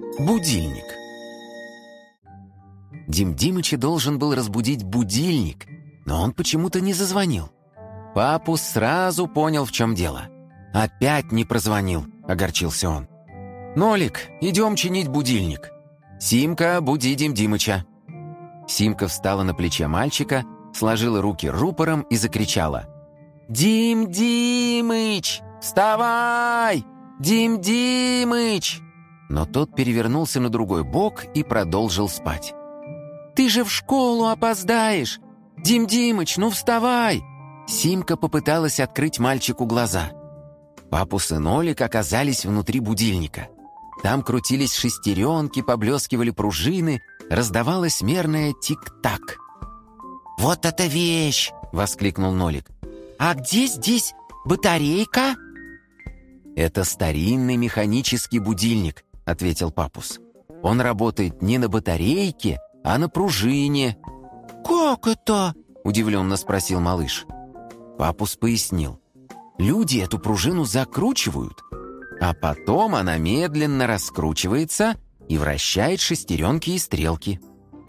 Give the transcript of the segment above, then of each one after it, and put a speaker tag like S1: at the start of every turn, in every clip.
S1: Будильник. Дим Димыча должен был разбудить будильник, но он почему-то не зазвонил. Папус сразу понял, в чем дело. «Опять не прозвонил», — огорчился он. «Нолик, идем чинить будильник. Симка, буди Дим Димыча». Симка встала на плече мальчика, сложила руки рупором и закричала: «Дим Димыч, вставай! Дим Димыч!» Но тот перевернулся на другой бок и продолжил спать. «Ты же в школу опоздаешь! Дим Димыч, ну вставай!» Симка попыталась открыть мальчику глаза. Папус и Нолик оказались внутри будильника. Там крутились шестеренки, поблескивали пружины, раздавалось мерное тик-так. «Вот это вещь!» — воскликнул Нолик. «А где здесь батарейка?» «Это старинный механический будильник», — ответил Папус. «Он работает не на батарейке, а на пружине». «Как это?» — удивленно спросил малыш. Папус пояснил. «Люди эту пружину закручивают, а потом она медленно раскручивается и вращает шестеренки и стрелки».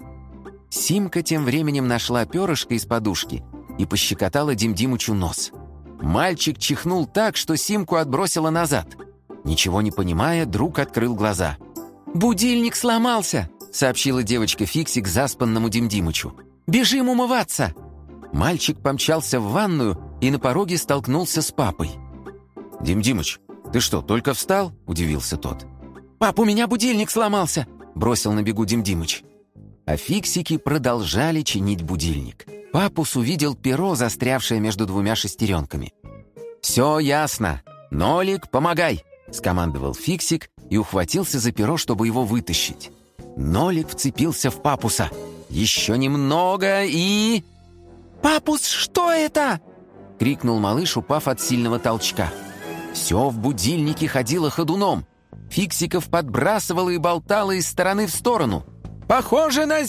S1: Симка тем временем нашла перышко из подушки и пощекотала Дим Димычу нос. Мальчик чихнул так, что Симку отбросило назад. Ничего не понимая, друг открыл глаза. «Будильник сломался!» — сообщила девочка Фиксик заспанному Дим Димычу. «Бежим умываться!» Мальчик помчался в ванную и на пороге столкнулся с папой. «Дим Димыч, ты что, только встал?» — удивился тот. «Пап, у меня будильник сломался!» — бросил на бегу Дим Димыч. А фиксики продолжали чинить будильник. Папус увидел перо, застрявшее между двумя шестеренками. «Все ясно. Нолик, помогай!» — скомандовал фиксик и ухватился за перо, чтобы его вытащить. Нолик вцепился в Папуса. «Еще немного и...» «Папус, что это?» — крикнул малыш, упав от сильного толчка. Все в будильнике ходило ходуном. Фиксиков подбрасывало и болтало из стороны в сторону. «Похоже на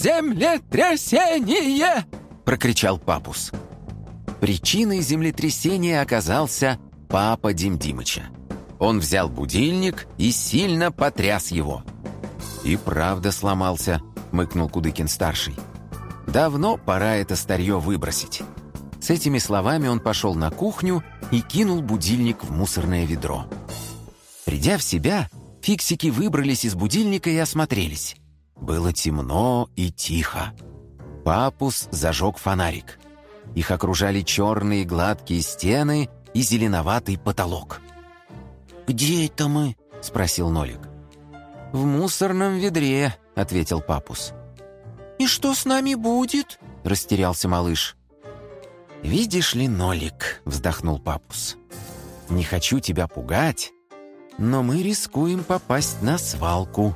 S1: землетрясение!» — прокричал Папус. Причиной землетрясения оказался папа Дим Димыча. Он взял будильник и сильно потряс его. «И правда сломался», — мыкнул Кудыкин-старший. «Давно пора это старье выбросить». С этими словами он пошел на кухню и кинул будильник в мусорное ведро. Придя в себя, фиксики выбрались из будильника и осмотрелись. Было темно и тихо. Папус зажег фонарик. Их окружали черные гладкие стены и зеленоватый потолок. «Где это мы?» — спросил Нолик. «В мусорном ведре», — ответил Папус. «И что с нами будет?» — растерялся малыш. «Видишь ли, Нолик», — вздохнул Папус, — «не хочу тебя пугать, но мы рискуем попасть на свалку».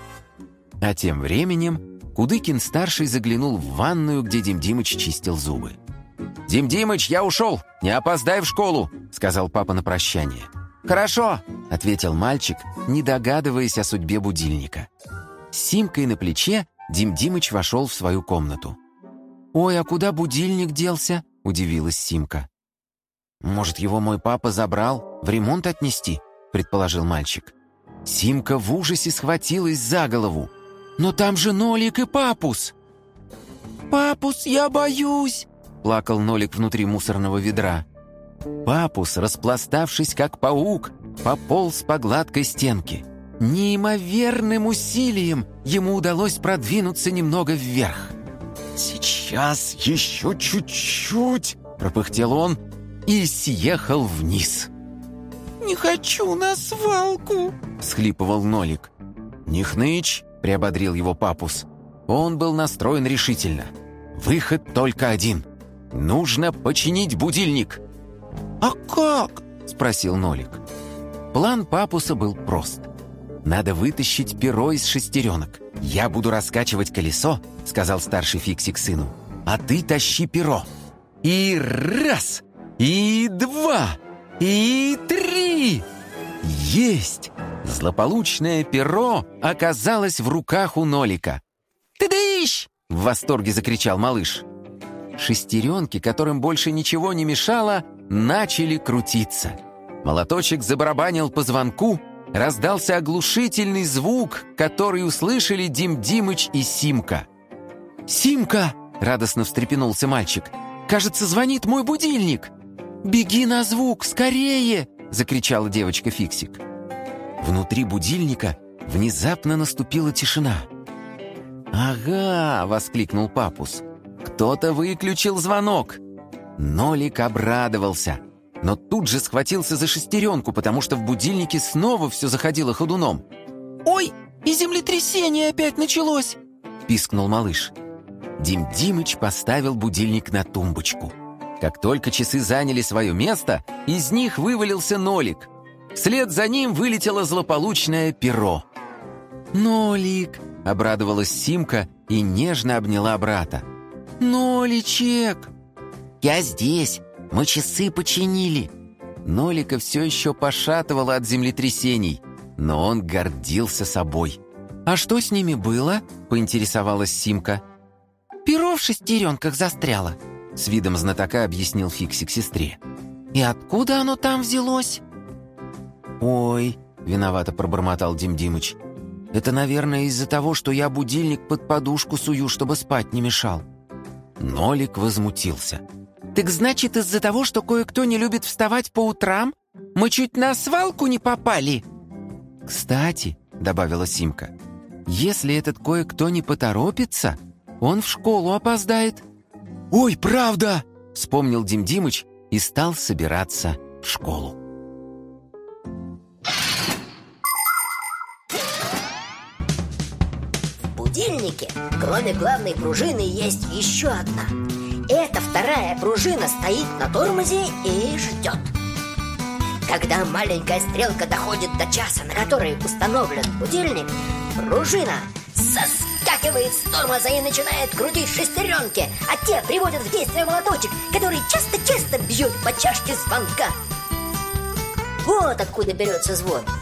S1: А тем временем Кудыкин-старший заглянул в ванную, где Дим Димыч чистил зубы. «Дим Димыч, я ушел! Не опоздай в школу!» — сказал папа на прощание. «Хорошо!» — ответил мальчик, не догадываясь о судьбе будильника. С Симкой на плече Дим Димыч вошел в свою комнату. «Ой, а куда будильник делся?» — удивилась Симка. «Может, его мой папа забрал? В ремонт отнести?» — предположил мальчик. Симка в ужасе схватилась за голову. «Но там же Нолик и Папус!» «Папус, я боюсь!» — плакал Нолик внутри мусорного ведра. Папус, распластавшись как паук, пополз по гладкой стенке. Неимоверным усилием ему удалось продвинуться немного вверх. «Сейчас еще чуть-чуть!» — пропыхтел он и съехал вниз.
S2: «Не хочу на свалку!»
S1: — всхлипывал Нолик. «Не хнычь!» — приободрил его Папус. Он был настроен решительно. Выход только один. Нужно починить будильник.
S2: «А как?»
S1: — спросил Нолик. План Папуса был прост. Надо вытащить перо из шестеренок. «Я буду раскачивать колесо», — сказал старший фиксик сыну. «А ты тащи перо. И раз, и два, и три!» Есть! Злополучное перо оказалось в руках у Нолика. «Ты-дыщ!» — в восторге закричал малыш. Шестеренки, которым больше ничего не мешало, начали крутиться. Молоточек забарабанил по звонку, раздался оглушительный звук, который услышали Дим Димыч и Симка. «Симка!» — радостно встрепенулся мальчик. «Кажется, звонит мой будильник!» «Беги на звук, скорее!» — закричала девочка Фиксик. Внутри будильника внезапно наступила тишина. «Ага!» — воскликнул Папус. «Кто-то выключил звонок!» Нолик обрадовался, но тут же схватился за шестеренку, потому что в будильнике снова все заходило ходуном.
S2: «Ой, и землетрясение опять началось!»
S1: — пискнул малыш. Дим Димыч поставил будильник на тумбочку. Как только часы заняли свое место, из них вывалился Нолик. Вслед за ним вылетело злополучное перо. «Нолик!» — обрадовалась Симка и нежно обняла брата. «Ноличек!» «Я здесь! Мы часы починили!» Нолика все еще пошатывало от землетрясений, но он гордился собой. «А что с ними было?» — поинтересовалась Симка.
S2: «Перо в шестеренках застряло»,
S1: — с видом знатока объяснил Фиксик сестре.
S2: «И откуда оно там взялось?»
S1: «Ой», — виновато пробормотал Дим Димыч. «Это, наверное, из-за того, что я будильник под подушку сую, чтобы спать не мешал». Нолик возмутился.
S2: «Так значит, из-за того, что кое-кто не любит вставать по утрам, мы чуть на свалку не попали?»
S1: «Кстати», — добавила Симка, «если этот кое-кто не поторопится, он в школу опоздает». «Ой, правда!» — вспомнил Дим Димыч и стал собираться в школу.
S3: В будильнике, кроме главной пружины, есть еще одна. Эта вторая пружина стоит на тормозе и ждет. Когда маленькая стрелка доходит до часа, на который установлен будильник, пружина соскакивает с тормоза и начинает крутить шестеренки, а те приводят в действие молоточек, который часто-часто бьет по чашке звонка. Вот откуда берется звон.